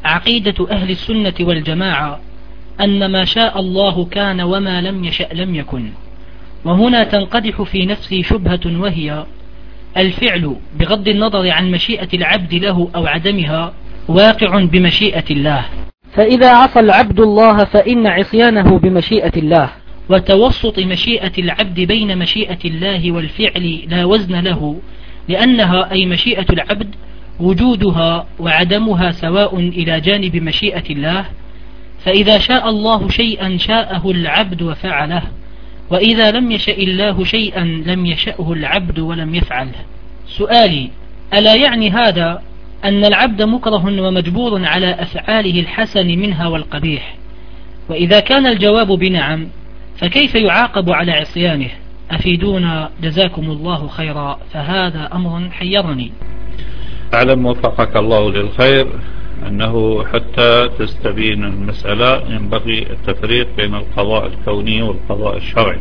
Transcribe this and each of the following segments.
عقيدة أهل السنة والجماعة أن ما شاء الله كان وما لم يشأ لم يكن. وهنا تنقدح في نفسي شبهة، وهي الفعل بغض النظر عن مشيئة العبد له أو عدمها واقع بمشيئة الله، فإذا عصى العبد الله فإن عصيانه بمشيئة الله، وتوسط مشيئة العبد بين مشيئة الله والفعل لا وزن له، لأنها أي مشيئة العبد وجودها وعدمها سواء إلى جانب مشيئة الله، فإذا شاء الله شيئا شاءه العبد وفعله، وإذا لم يشاء الله شيئا لم يشأه العبد ولم يفعله. سؤالي: ألا يعني هذا أن العبد مكره ومجبور على أفعاله الحسن منها والقبيح؟ وإذا كان الجواب بنعم فكيف يعاقب على عصيانه؟ أفيدونا جزاكم الله خيرا، فهذا أمر حيرني. أعلم وفقك الله للخير أنه حتى تستبين المسألة ينبغي التفريق بين القضاء الكوني والقضاء الشرعي.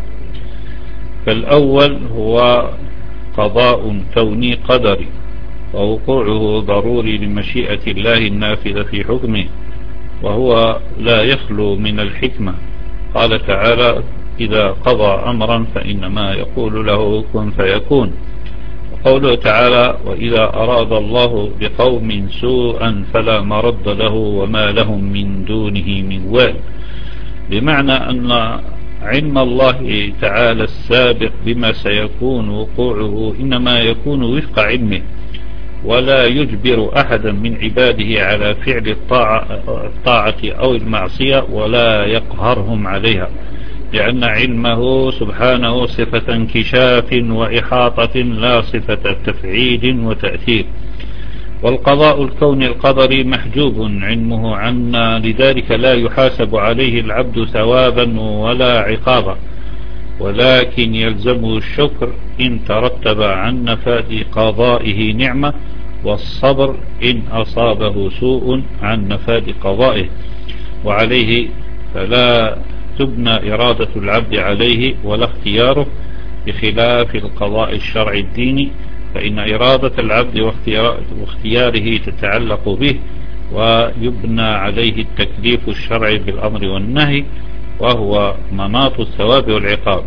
فالأول هو قضاء كوني قدري، ووقوعه ضروري لمشيئة الله النافذة في حكمه، وهو لا يخلو من الحكمة. قال تعالى: إذا قضى أمرا فإنما يقول له كن فيكون. وقوله تعالى: وإذا أراد الله بقوم سوءا فلا مرد له وما لهم من دونه من وال، بمعنى أن علم الله تعالى السابق بما سيكون وقوعه إنما يكون وفق علمه، ولا يجبر أحدا من عباده على فعل الطاعة أو المعصية ولا يقهرهم عليها، لأن علمه سبحانه صفة انكشاف وإحاطة لا صفة تفعيل وتأثير. والقضاء الكوني القدري محجوب علمه عنا، لذلك لا يحاسب عليه العبد ثوابا ولا عقابا، ولكن يلزمه الشكر إن ترتب عن نفاذ قضائه نعمة، والصبر إن أصابه سوء عن نفاذ قضائه، وعليه فلا تبنى إرادة العبد عليه ولا اختياره، بخلاف القضاء الشرعي الديني، فإن إرادة العبد واختياره تتعلق به، ويبنى عليه التكليف الشرعي بالأمر والنهي، وهو مناط الثواب والعقاب.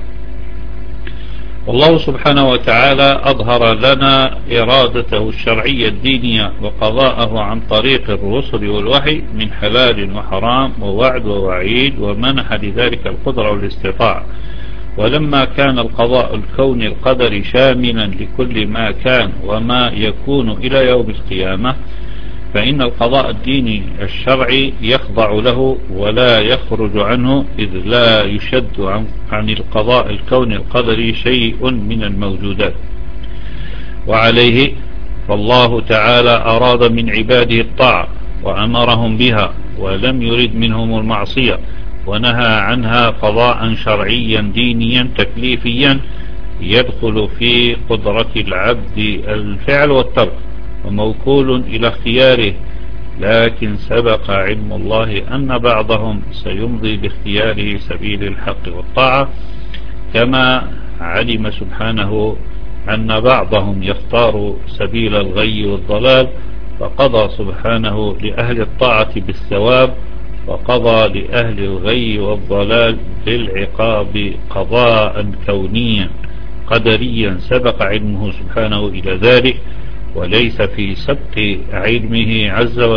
والله سبحانه وتعالى أظهر لنا إرادته الشرعية الدينية وقضاءه عن طريق الرسل والوحي من حلال وحرام ووعد ووعيد، ومنح لذلك القدرة والاستطاعة. ولما كان القضاء الكوني القدري شاملا لكل ما كان وما يكون إلى يوم القيامة، فإن القضاء الديني الشرعي يخضع له ولا يخرج عنه، إذ لا يشد عن القضاء الكوني القدري شيء من الموجودات. وعليه فالله تعالى أراد من عباده الطاعة وأمرهم بها، ولم يرد منهم المعصية، ونهى عنها قضاء شرعيا دينيا تكليفيا يدخل في قدرة العبد الفعل والترك، وموكول إلى اختياره. لكن سبق علم الله أن بعضهم سيمضي باختياره سبيل الحق والطاعة، كما علم سبحانه أن بعضهم يختار سبيل الغي والضلال، فقضى سبحانه لأهل الطاعة بالثواب، وقضى لأهل الغي والضلال بالعقاب قضاء كونيا قدريا سبق علمه سبحانه إلى ذلك، وليس في سبق علمه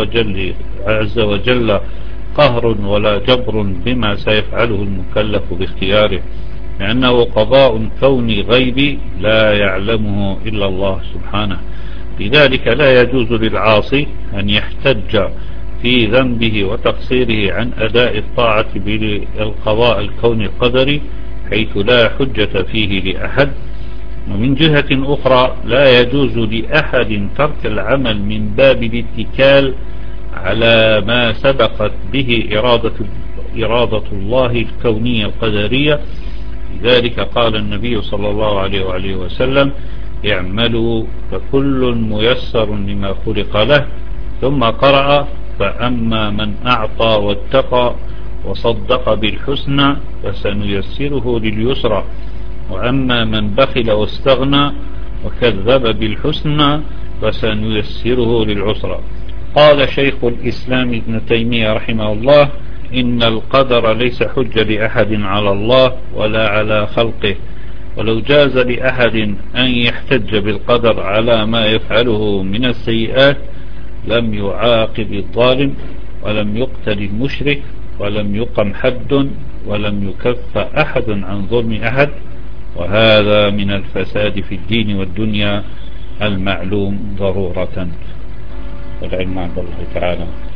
عز وجل قهر ولا جبر بما سيفعله المكلف باختياره، لأنه قضاء كوني غيبي لا يعلمه إلا الله سبحانه. لذلك لا يجوز للعاصي أن يحتج في ذنبه وتقصيره عن أداء الطاعة بالقضاء الكوني القدري، حيث لا حجة فيه لأحد. ومن جهة أخرى لا يجوز لأحد ترك العمل من باب الاتكال على ما سبقت به إرادة الله الكونية القدرية. لذلك قال النبي صلى الله عليه وآله وسلم: اعملوا فكل ميسر لما خلق له، ثم قرأ: فأما من أعطى واتقى وصدق بالحسنى فسنيسره لليسرى، وأما من بخل واستغنى وكذب بالحسنى فسنيسره للعسرى. قال شيخ الإسلام ابن تيمية رحمه الله: إن القدر ليس حجة لأحد على الله ولا على خلقه، ولو جاز لأحد أن يحتج بالقدر على ما يفعله من السيئات لم يعاقب الظالم، ولم يقتل المشرك، ولم يقم حد، ولم يكف أحد عن ظلم أحد، وهذا من الفساد في الدين والدنيا المعلوم ضرورة. والعلم عند الله تعالى.